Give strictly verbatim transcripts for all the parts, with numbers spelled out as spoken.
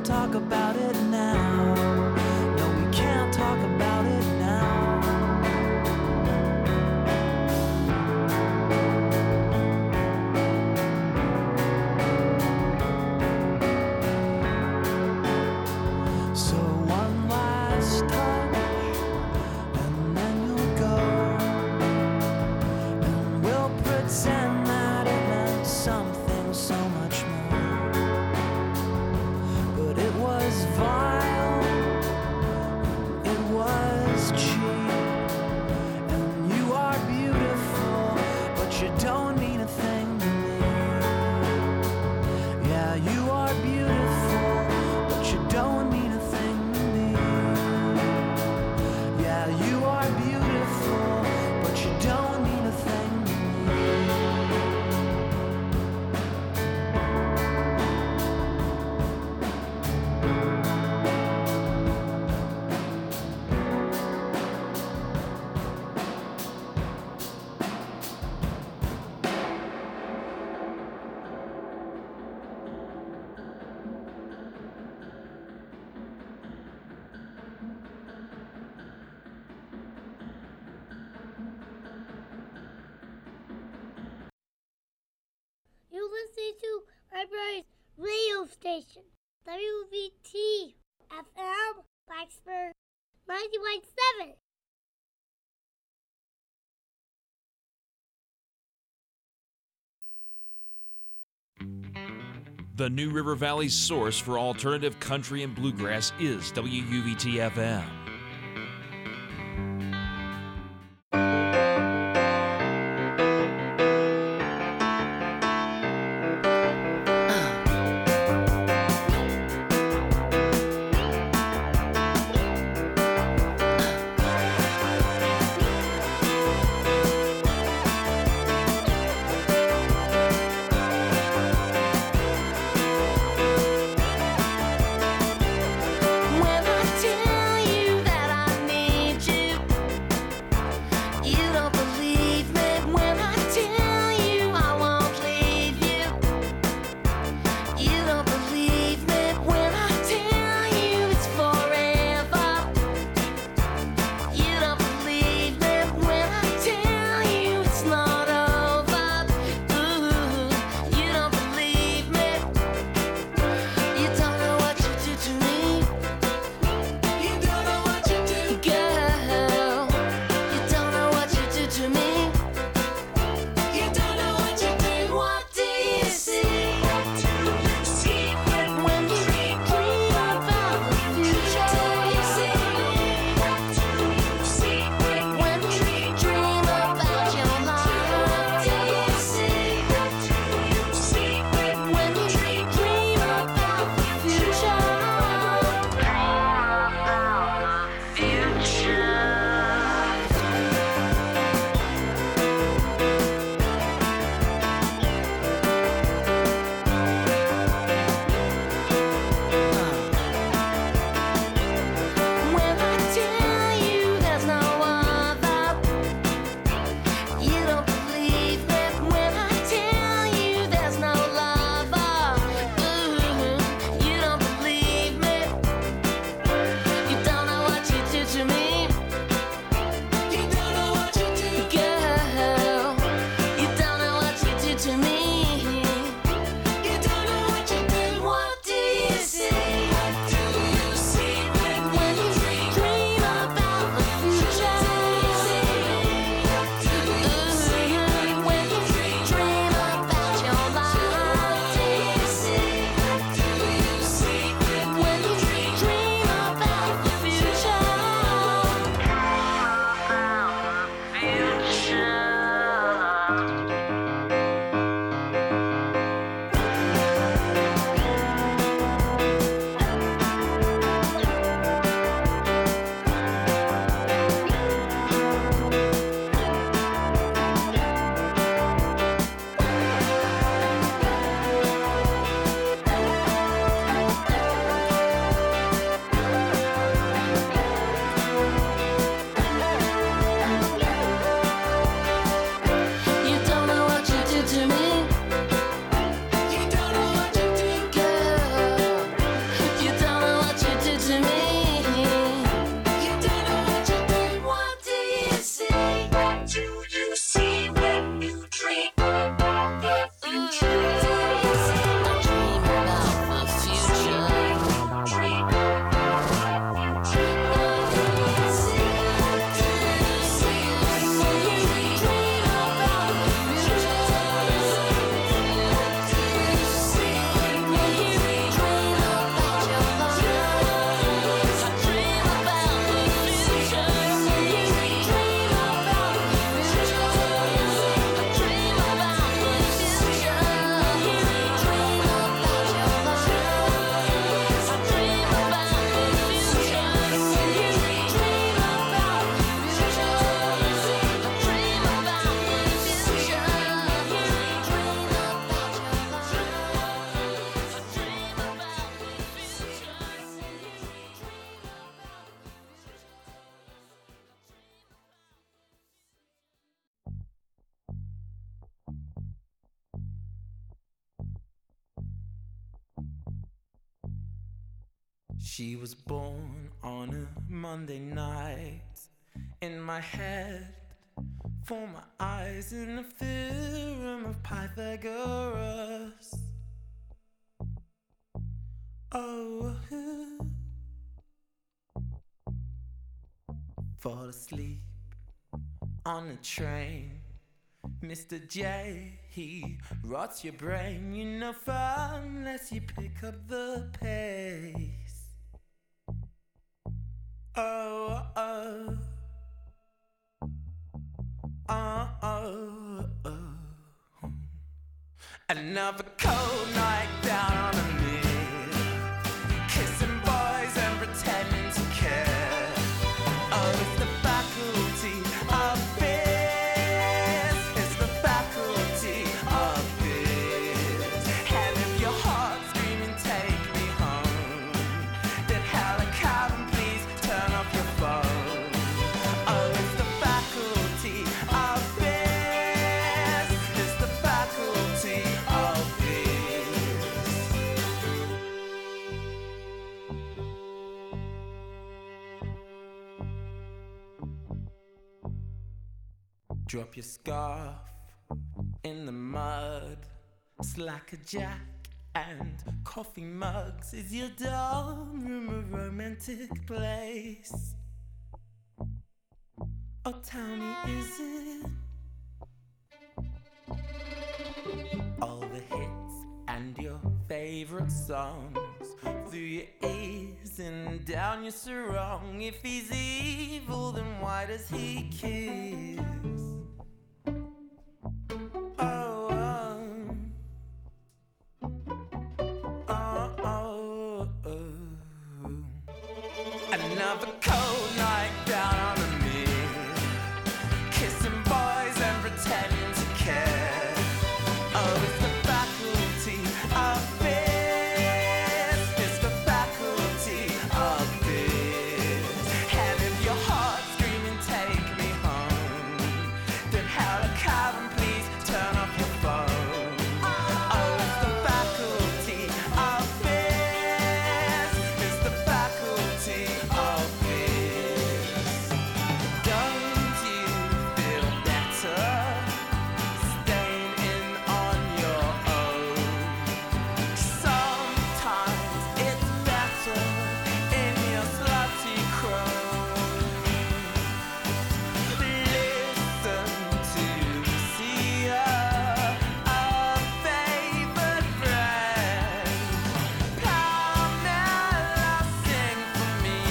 talk about it now. No, we can't talk about it now. So one last touch, and then you'll go, and we'll pretend that it meant something so much more. But it was vile, it was cheap, and you are beautiful, but you don't mean a thing to me. Yeah, you are beautiful, but you don't mean a thing to me. Yeah, you are beautiful, but you don't mean a thing to me. You're listening to Library's radio station, W V T F M, Blacksburg, ninety-one point seven. The New River Valley's source for alternative country and bluegrass is W U V T F M. When I tell you She was born on a Monday night. In my head, for my eyes, in the theorem of Pythagoras. Oh, fall asleep on a train. Mister J, he rots your brain. You know fun unless you pick up the pace. Oh, oh, oh, oh, oh. Another cold night down on the mid, kissing boys and pretending to care. Oh, it's the faculty of biz. It's the faculty of biz. And if your heart's screaming, take me home, then hell a cab and please turn off your phone. Oh, it's the faculty of biz. It's the faculty of biz. Drop your scarf in the mud, slack a jack and coffee mugs. Is your dorm room a romantic place? Oh, tell me, is it? All the hits and your favorite songs through your ears and down your sarong. If he's evil, then why does he kiss? Oh, oh, oh, oh, oh. Another cold night down on the mid, kissing boys and pretending to care. Oh, it's the faculty of biz. It's the faculty of biz. And if your heart's screaming, take me home, then hail a cab and please turn off your phone. Oh, it's the faculty of biz. It's the faculty of biz. Don't you feel better staying in on your own? Sometimes it's better in your slutty crone. Listen to Sia, a favorite friend. Pamela, sing for me.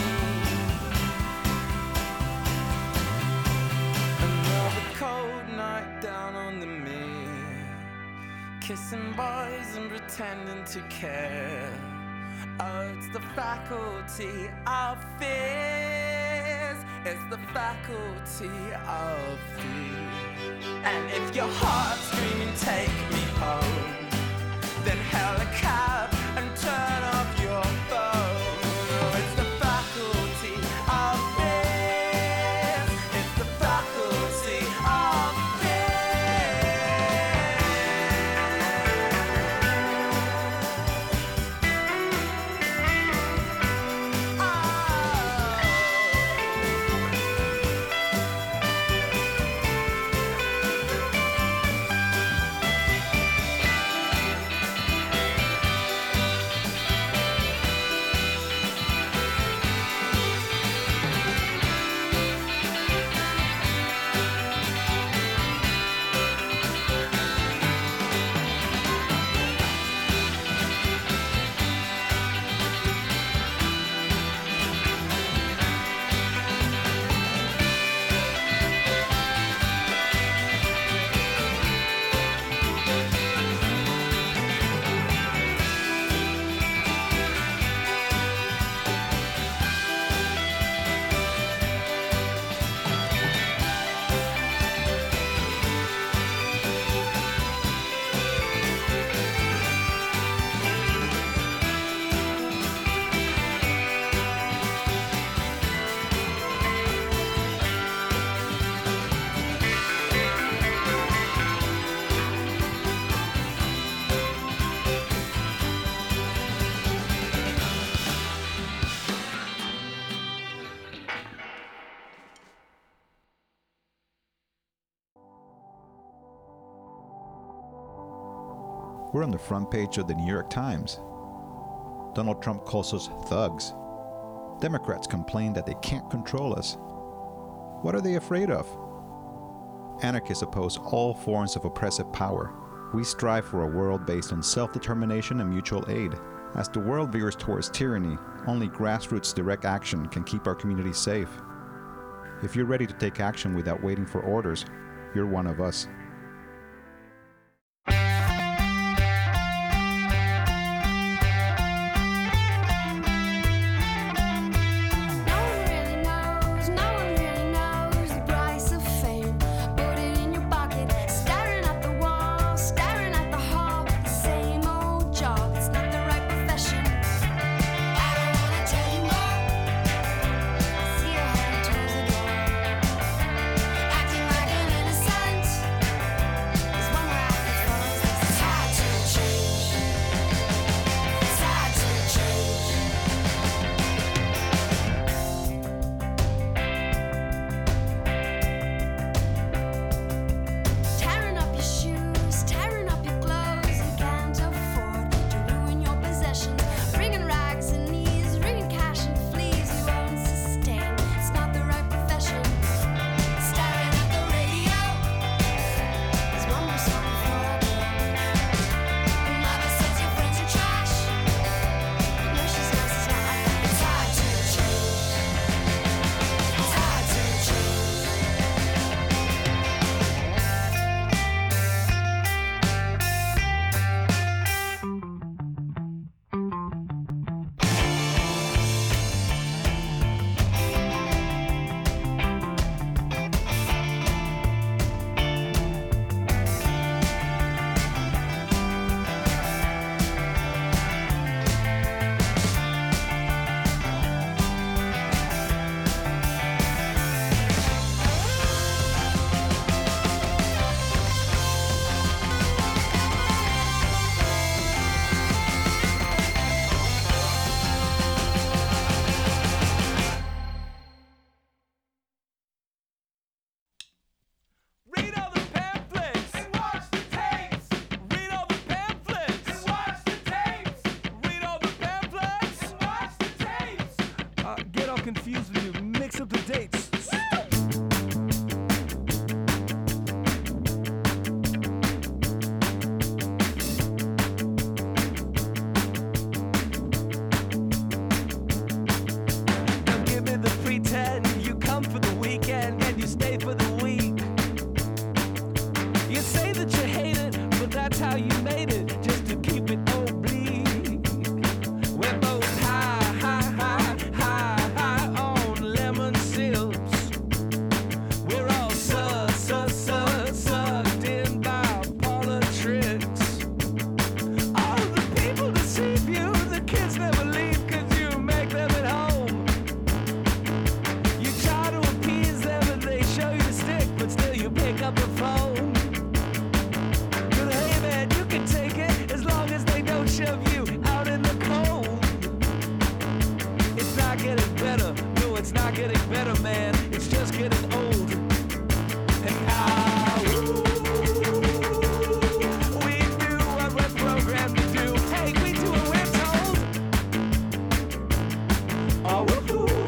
Another cold night down on the mere, kissing boys and pretending to care. Oh, it's the faculty of fears. It's the faculty of fear. And if your heart's screaming, take me home, then hail a cab and turn off your phone. Oh, it's the faculty of fears. It's the faculty of fears. We're on the front page of the New York Times. Donald Trump calls us thugs. Democrats complain that they can't control us. What are they afraid of? Anarchists oppose all forms of oppressive power. We strive for a world based on self-determination and mutual aid. As the world veers towards tyranny, only grassroots direct action can keep our communities safe. If you're ready to take action without waiting for orders, you're one of us. Confused with you, mix up the dates. Don't give me the pretend. You come for the weekend and you stay for the week. You say that you hate it, but that's how you made it, just to keep it oblique. We're both high, high, high, high, high on lemon sips. We're all su su su sucked in by politics. All the people deceive you, the kids never leave 'cause you make them at home. You try to appease them and they show you the stick, but still you pick up the phone. But hey man, you can take it as long as they don't shove you out in the cold. It's not getting better, no it's not getting better man, it's just getting old. And now we do what we're programmed to do. Hey, we do what we're told. Oh, woohoo.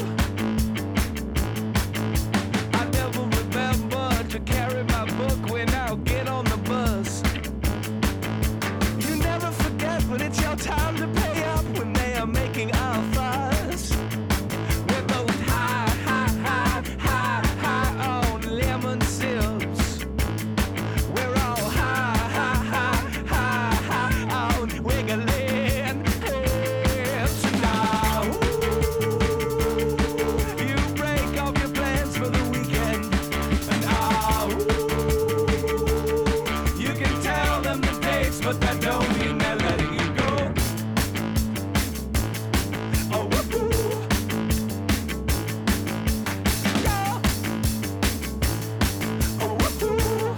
I never remember to carry my book when I get on the bus. You never forget when it's your time to pay up when they are making our fuss. We're both high, high, high, high, high on lemon sips. We're all high, high, high, high, high on wiggling hips. Now, you break off your plans for the weekend. And now, you can tell them the dates, but that don't mean they're letting you go. Oh, woohoo. Yeah. Oh, woohoo.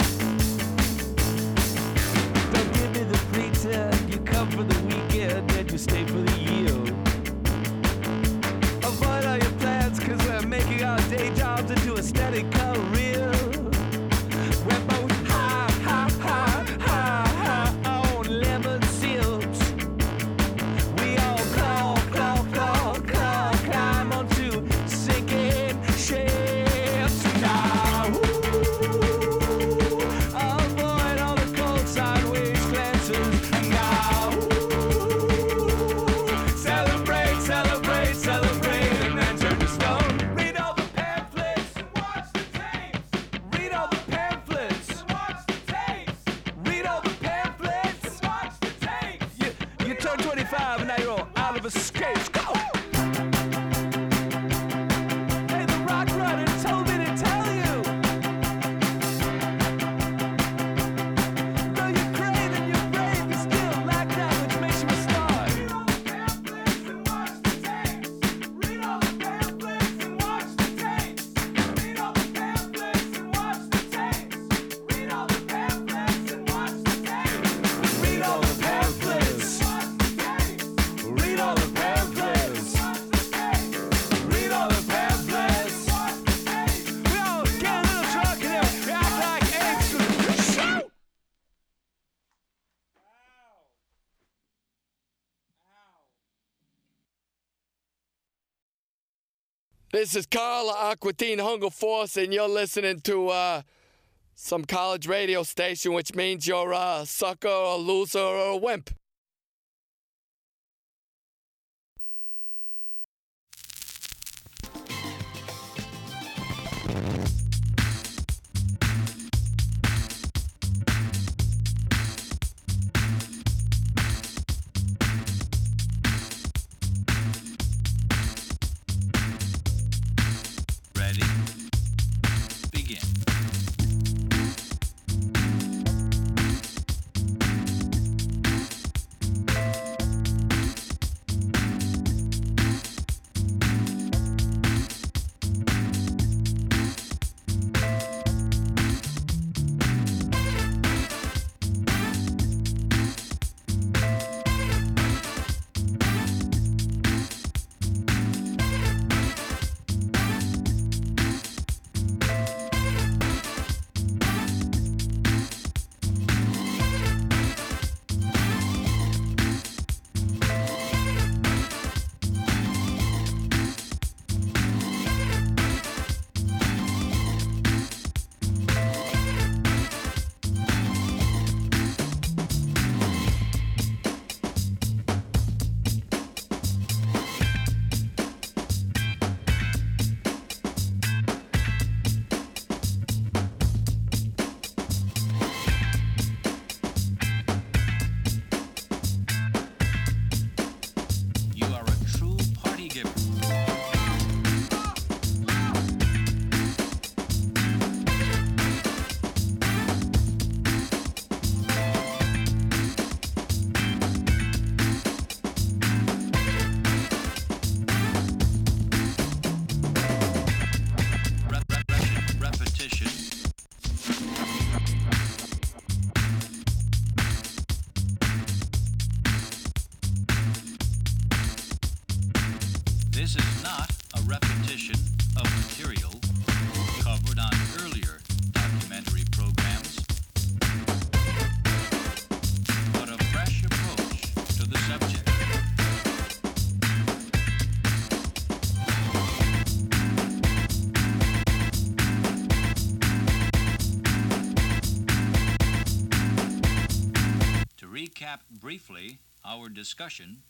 Don't give me the pretend. You come for the weekend and you stay for the year. Avoid all your plans 'cause we're making our day jobs into a steady career. We're both high, high, high, high, high on lemon but now you're all out of escapes. Go! Hey, the rock runner told me to tell you. Though you're great and you're brave, you still lack that which makes you a star. Read all the pamphlets and watch the tapes. Read all the pamphlets and watch the tapes. Read all the pamphlets and watch the tapes. Read all the pamphlets and watch the tapes. Read all the pamphlets. Read all the pamphlets. Read all the pamphlets. We all get a little drunk and then we act like apes. Shoot! This is Carl Aquatine Hunger Force, and you're listening to uh, some college radio station, which means you're a sucker, a loser, or a wimp. Ready? Begin. You are a true party giver. Rep- rep- repetition. This is not a repetition of material covered on earlier documentary programs, but a fresh approach to the subject. To recap briefly our discussion,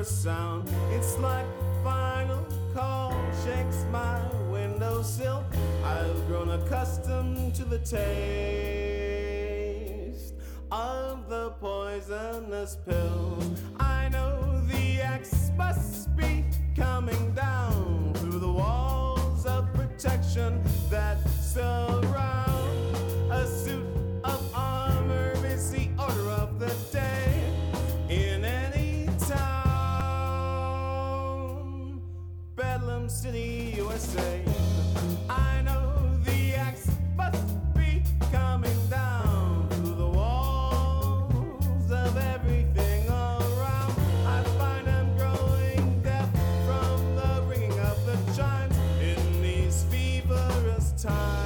first sound. It's like the final call shakes my windowsill. I've grown accustomed to the taste of the poisonous pill. I know the axe must be coming down through the walls of protection that surround a suit of armor is the order of the day in any town. Bedlam City, U S A. I know the axe must be coming down through the walls of everything around. I find I'm growing deaf from the ringing of the chimes in these feverous times.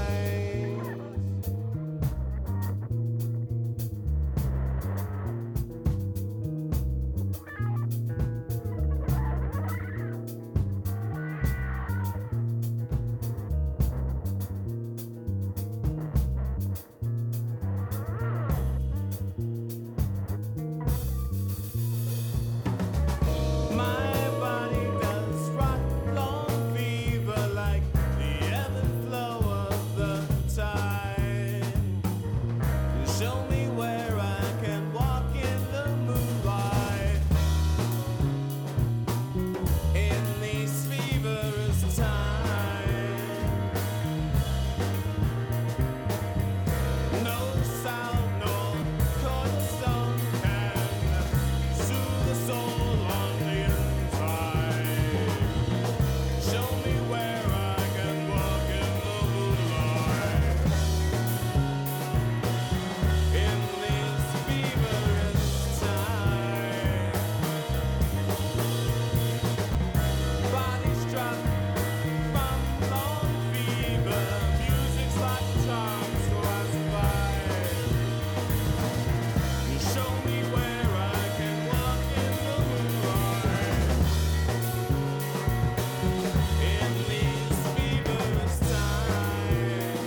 My body does rock long fever like the ebb and flow of the tide. Show me where I can walk in the moonlight in these feverous times. No sound, no cortisone can soothe the soul on the inside. Show me where I can walk in the moonlight in these feverous times. Bodies drop from long fever. Music's like a charm, so I survive. Show me where I can walk in the moonlight in these feverous times.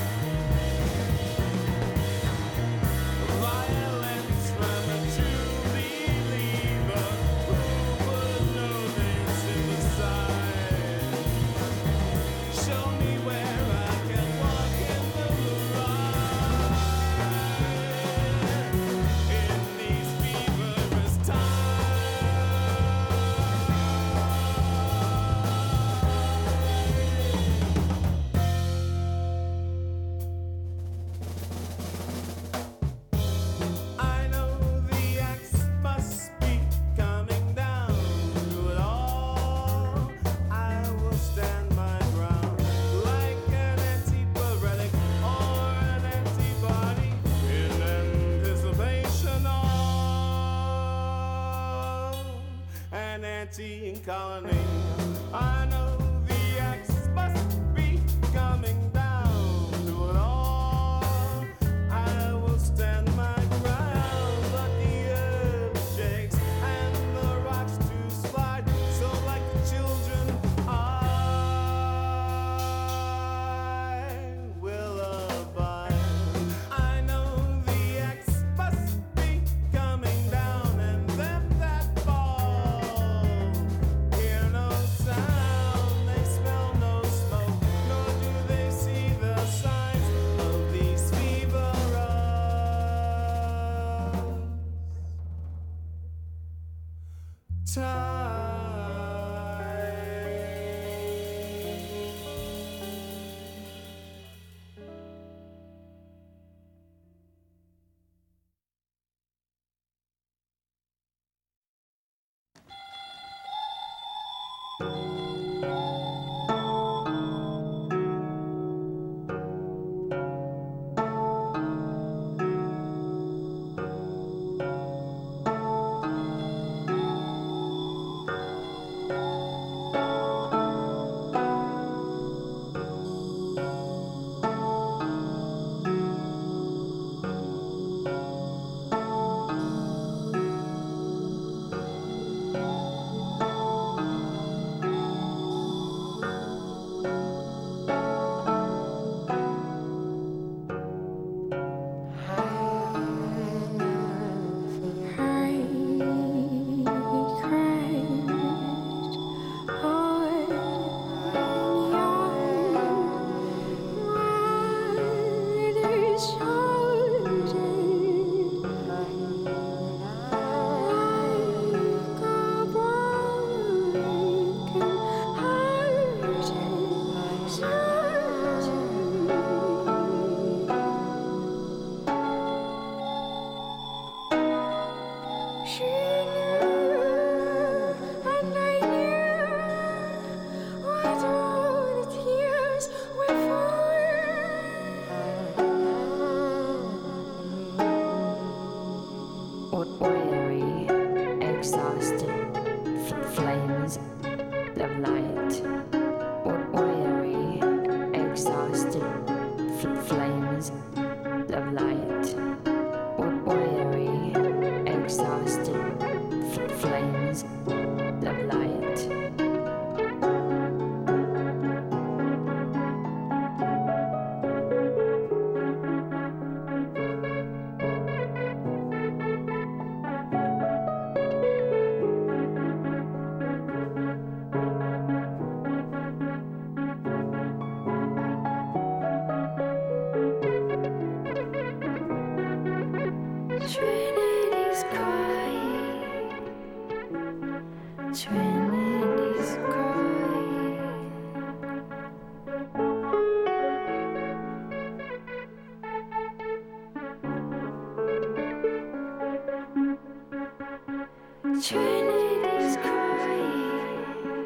Violence from a true believer. Who would know this in the side? Show me where I can walk in the moonlight in these feverous times. I know the axe must be coming down through it all. I will stand my ground like an antipyretic or an antibody in anticipation of an anti-colony. I know the axe must be coming down through it all. I will stand my ground, but the earth shakes and the rocks do slide. So like the children, I will abide. I know the axe must be coming down, and them that fall hear no sound. They smell no smoke, nor do they see the signs of these feverous Trinity's crying.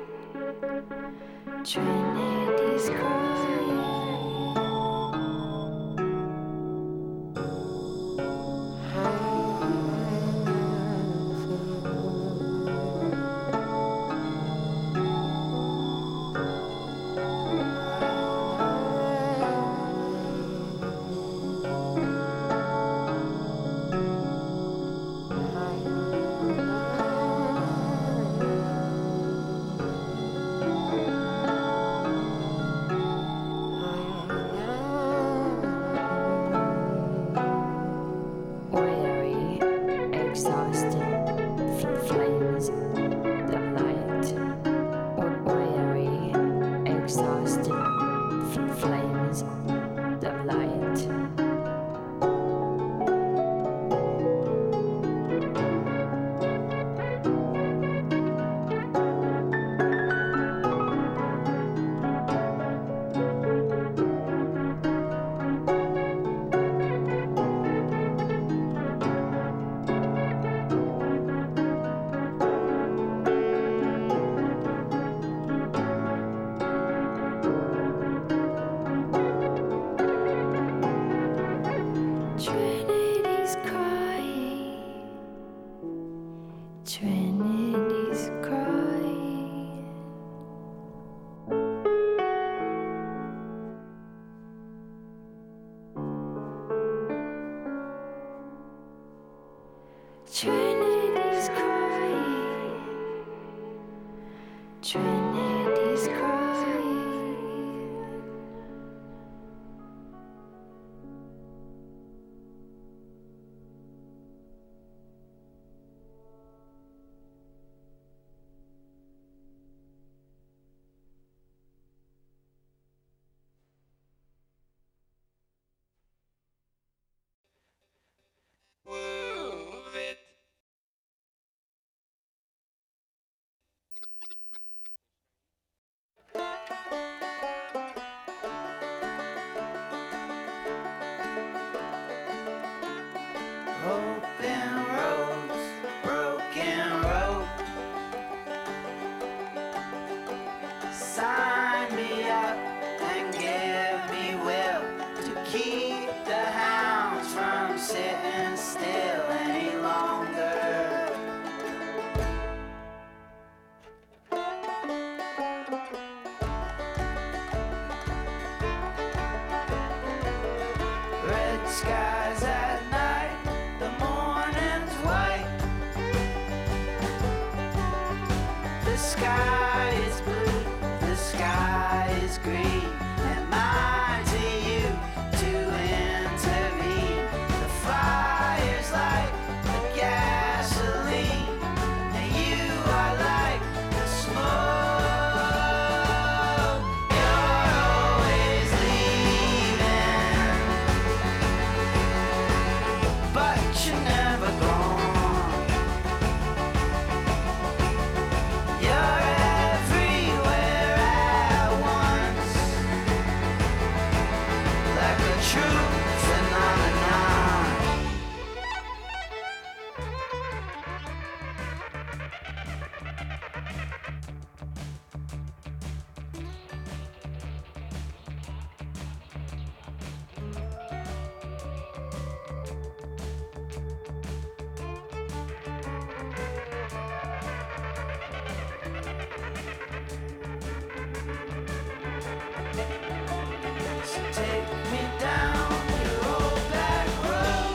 Trinity's crying. Trinity's crying. Trinity's crying. Trinity's crying. Trinity's crying. Open roads, broken road. Sign me up and give me will to keep the hounds from sitting still any longer. Red skies at night, the morning's white. The sky is blue, the sky is green. Am I to you to intervene? The fire's like the gasoline, and you are like the smoke. You're always leaving, but you're never gone. You're everywhere at once. Take me down your old back road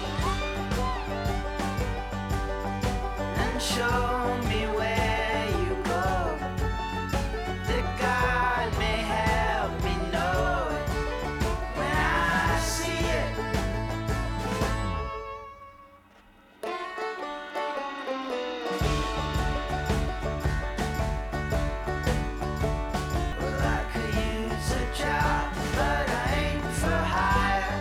and show me where you go. The God may help me know it when I see it. Well, I could use a job, but I ain't for hire.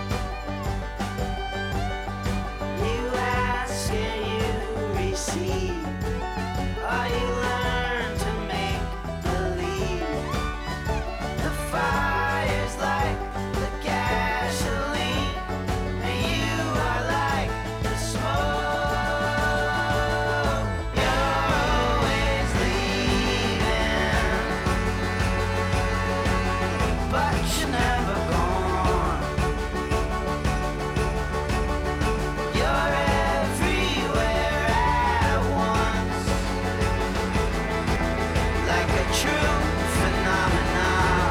You ask and you receive, or you learn to make believe. The fire's like the gasoline, and you are like the smoke. You're always leaving, but you're never gone. You're everywhere at once, like a true phenomenon.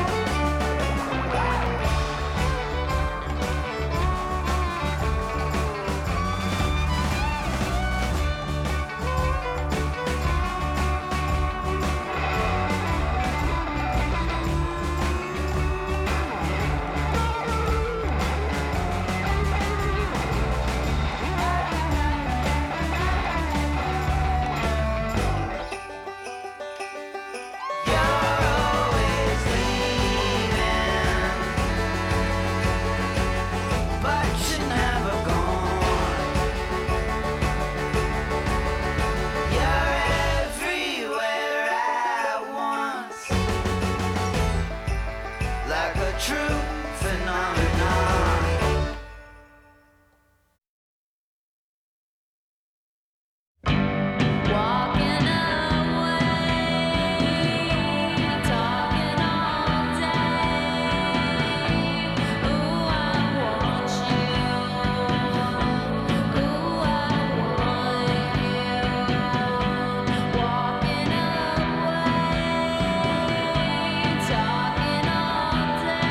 You're always leaving, but you're never gone. You're everywhere at once, like a true phenomenon. Walking away, talking all day. Ooh, I want you. Ooh, I want you. Walking away, talking all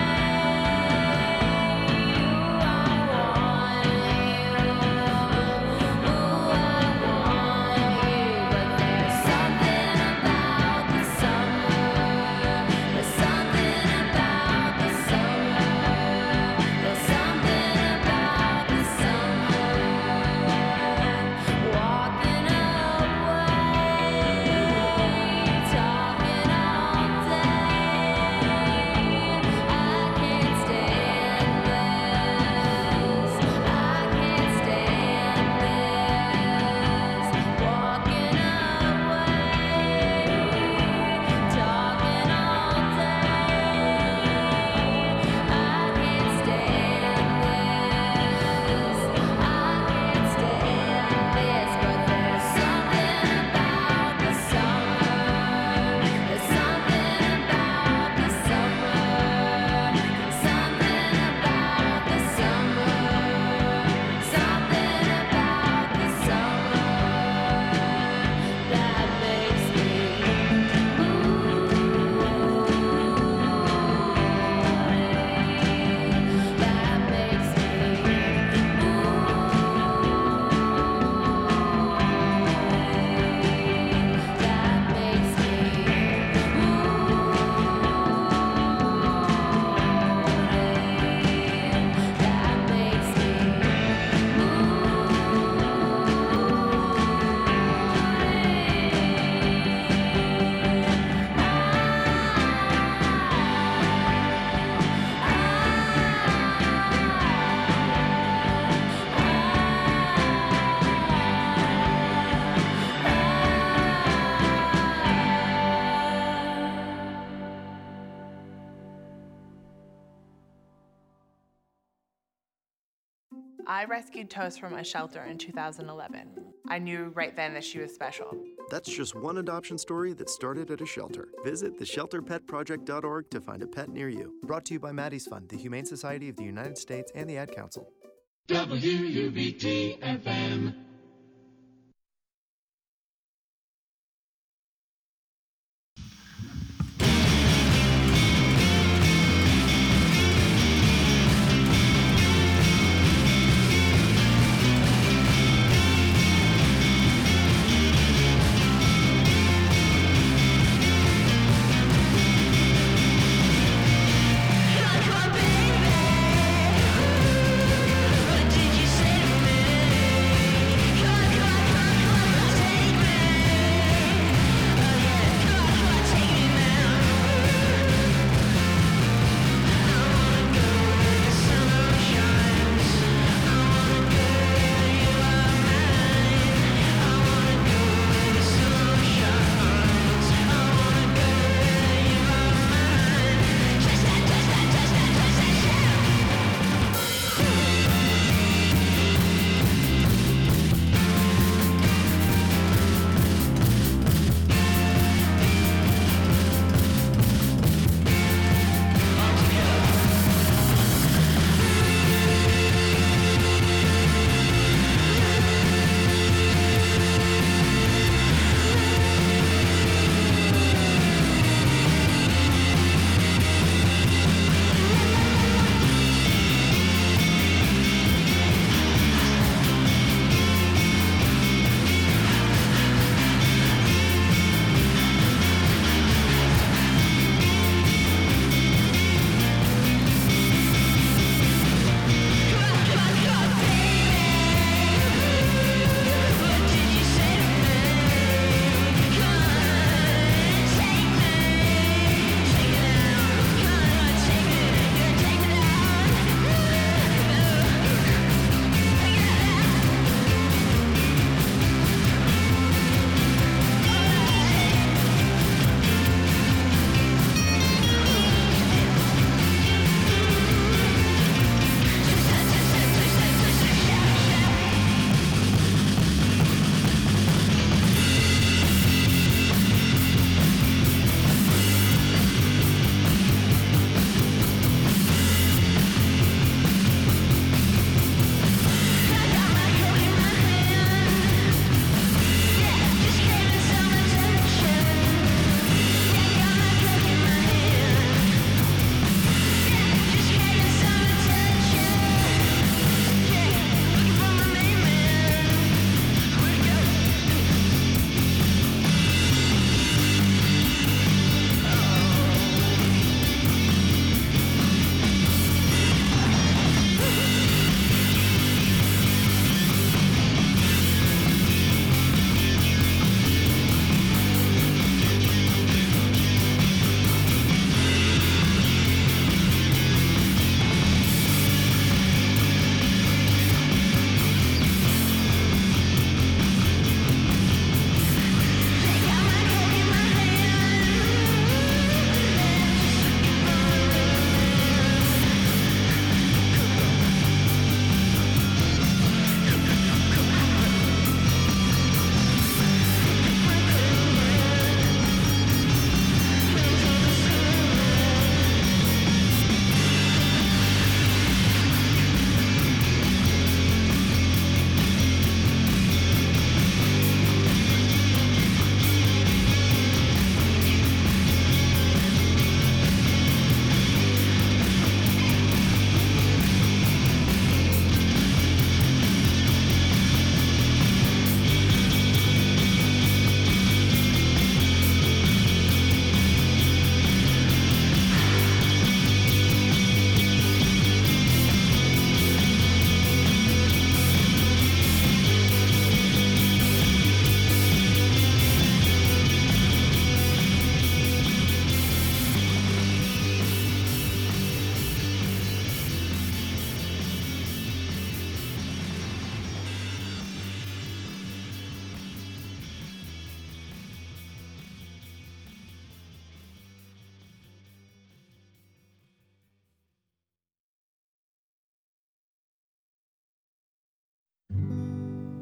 I rescued Toast from a shelter in two thousand eleven. I knew right then that she was special. That's just one adoption story that started at a shelter. Visit the shelter pet project dot org to find a pet near you. Brought to you by Maddie's Fund, the Humane Society of the United States, and the Ad Council. W U V T F M.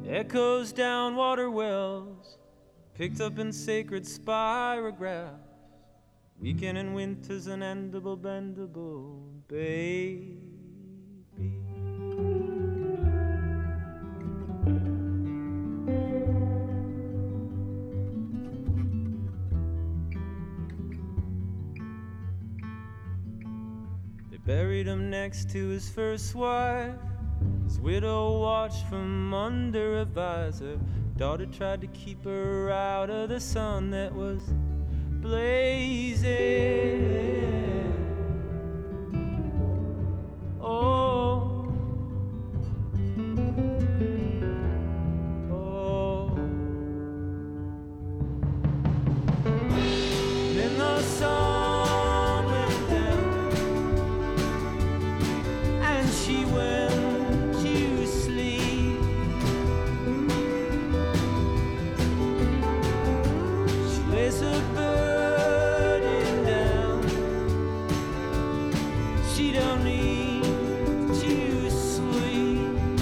Echoes down water wells, picked up in sacred spirographs. Weekend and winter's unendable, bendable, baby. They buried him next to his first wife. His widow watched from under a visor. Daughter tried to keep her out of the sun that was blazing. Oh, oh. Then the sun went down, and she went to sleep. She lays her burden down. She don't need to sleep.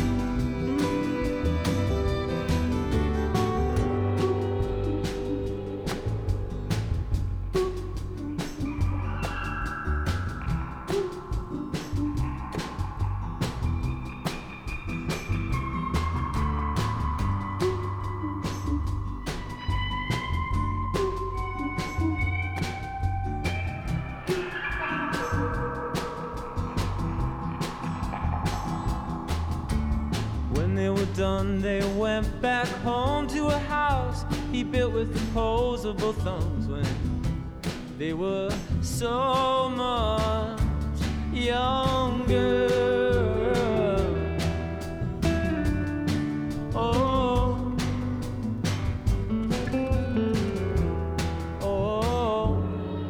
When they were done, they went back home to a house he built with opposable thumbs when they were so much younger. Oh, oh.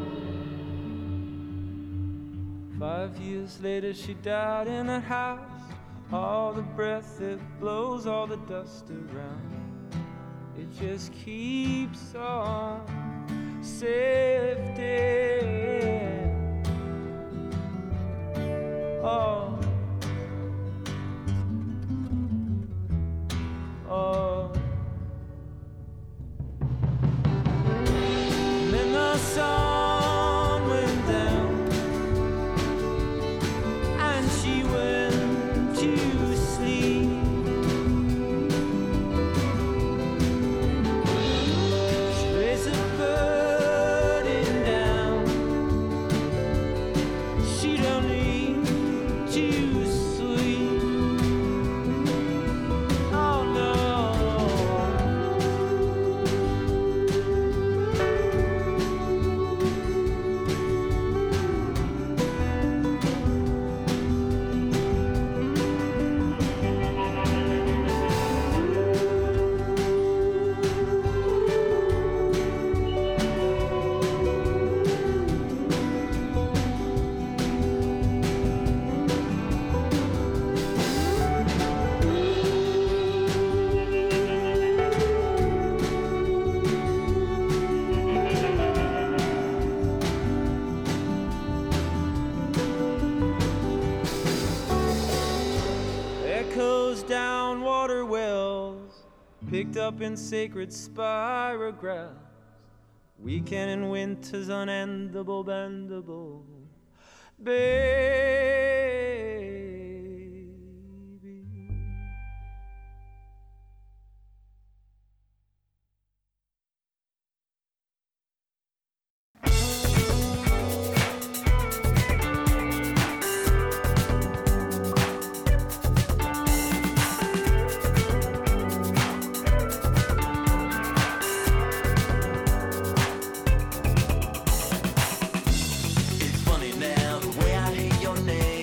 Five years later, she died in that house. All the breath it blows, all the dust around, it just keeps on sifting. Oh, oh. And then the sun went down, and she went to sleep. She lays her burden down. She don't need to sleep. Oh no. Echoes down water wells, picked up in sacred spirographs. Weekend and winter's unendable, bendable, baby. It's funny now the way I hear your name.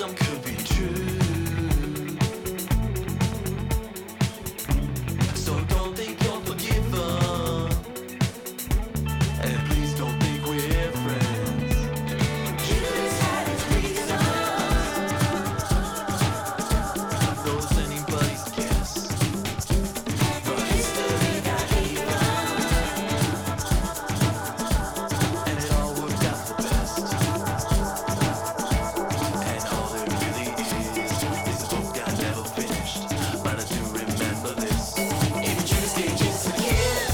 wisdom could be true. So don't think you're forgiven, and please don't think we're friends. Judas had his reasons, those anybody's guess. But history got even, and it all worked out the best. And all it really is is a book I never finished, but I do remember this. Even Judas gave Jesus a kiss.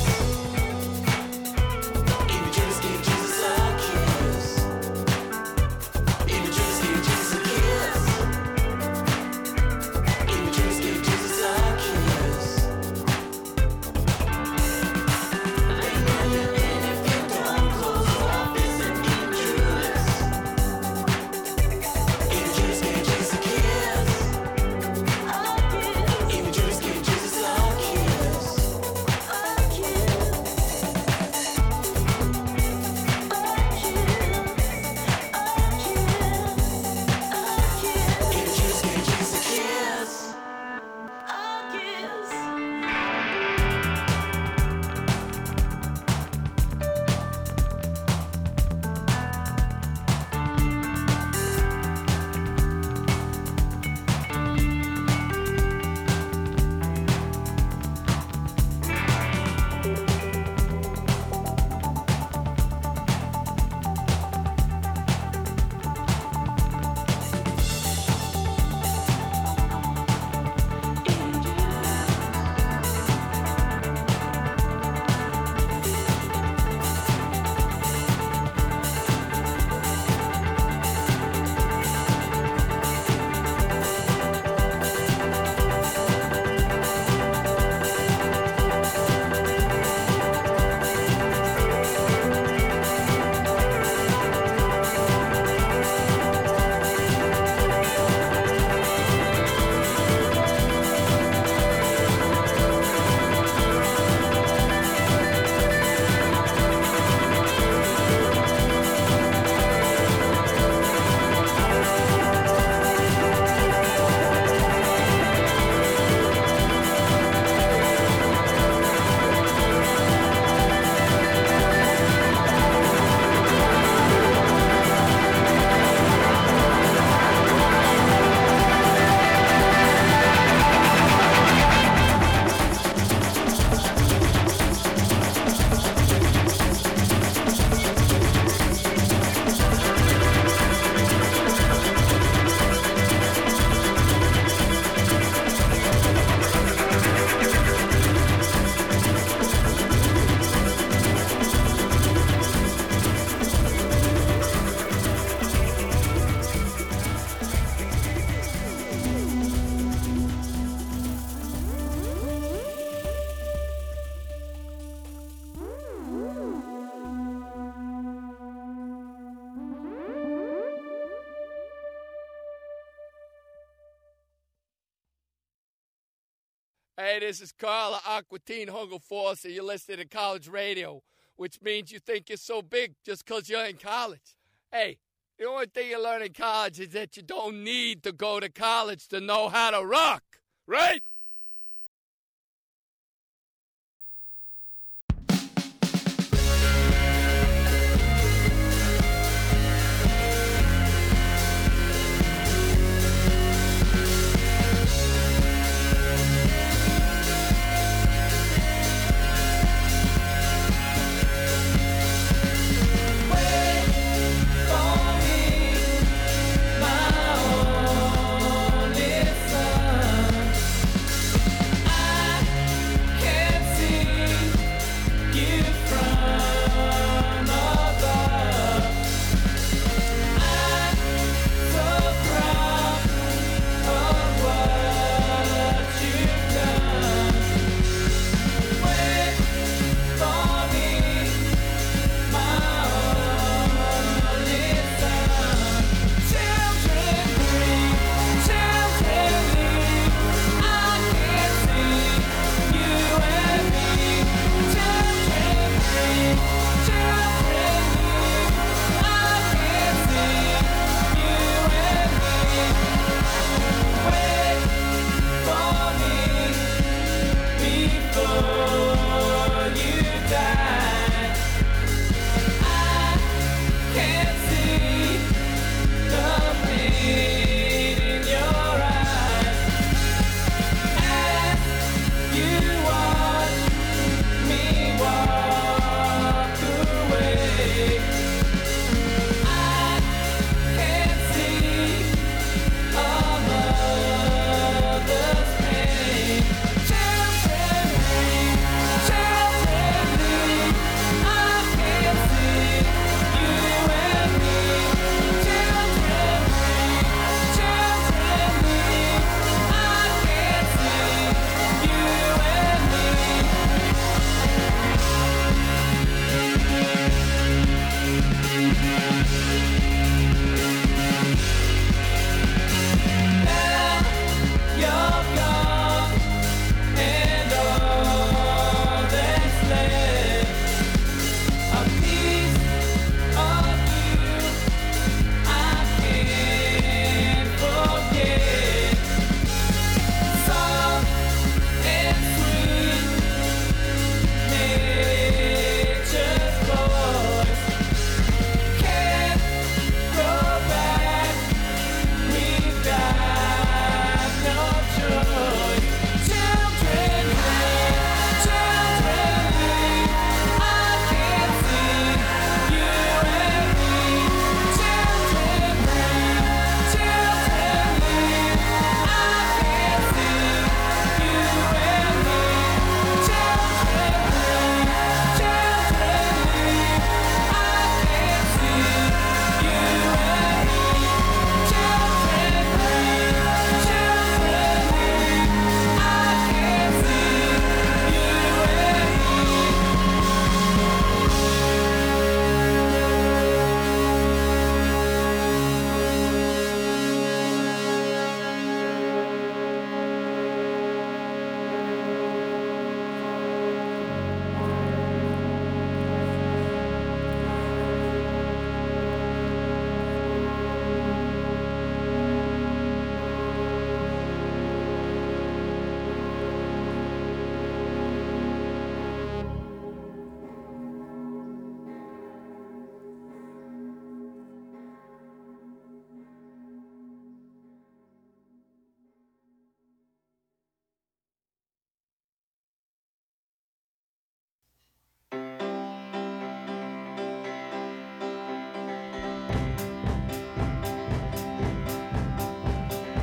Even Judas gave Jesus a kiss. Even Judas gave Jesus a kiss. Even Judas gave Jesus a kiss. They let you in if you don't close off, isn't even Judas. Even Judas gave Jesus a kiss. Even Judas gave Jesus a kiss. Even Judas gave Jesus a kiss. Hey, this is Carla Aquatine Hunger Force, and you're listening to college radio, which means you think you're so big just because you're in college. Hey, the only thing you learn in college is that you don't need to go to college to know how to rock, right? My only son.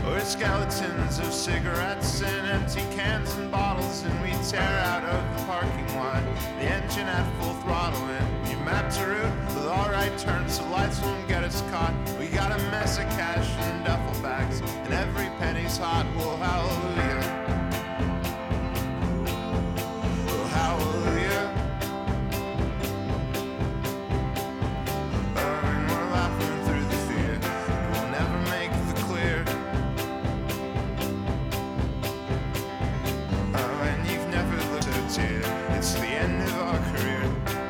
Or skeletons of cigarettes and empty cans and bottles, and we tear out of the parking lot, the engine at full throttle, and you mapped a route with all right turns so lights won't get us caught. We got a mess of cash and duffel bags, and every penny's hot. Well, hallelujah. Well, hallelujah. Oh, and we're laughing through the fear, but we'll never make the clear. Oh, and you've never looked at a tear. It's the end of our career.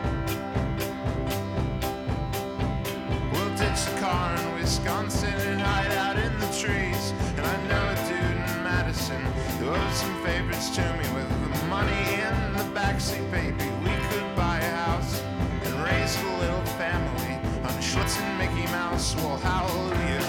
We'll ditch the car in Wisconsin and hide out in the trees. And I know a dude in Madison who owes some favors to me. With the money in the backseat, baby, we could buy a house and raise a little family on Schlitz and Mickey Mouse. Well, hallelujah.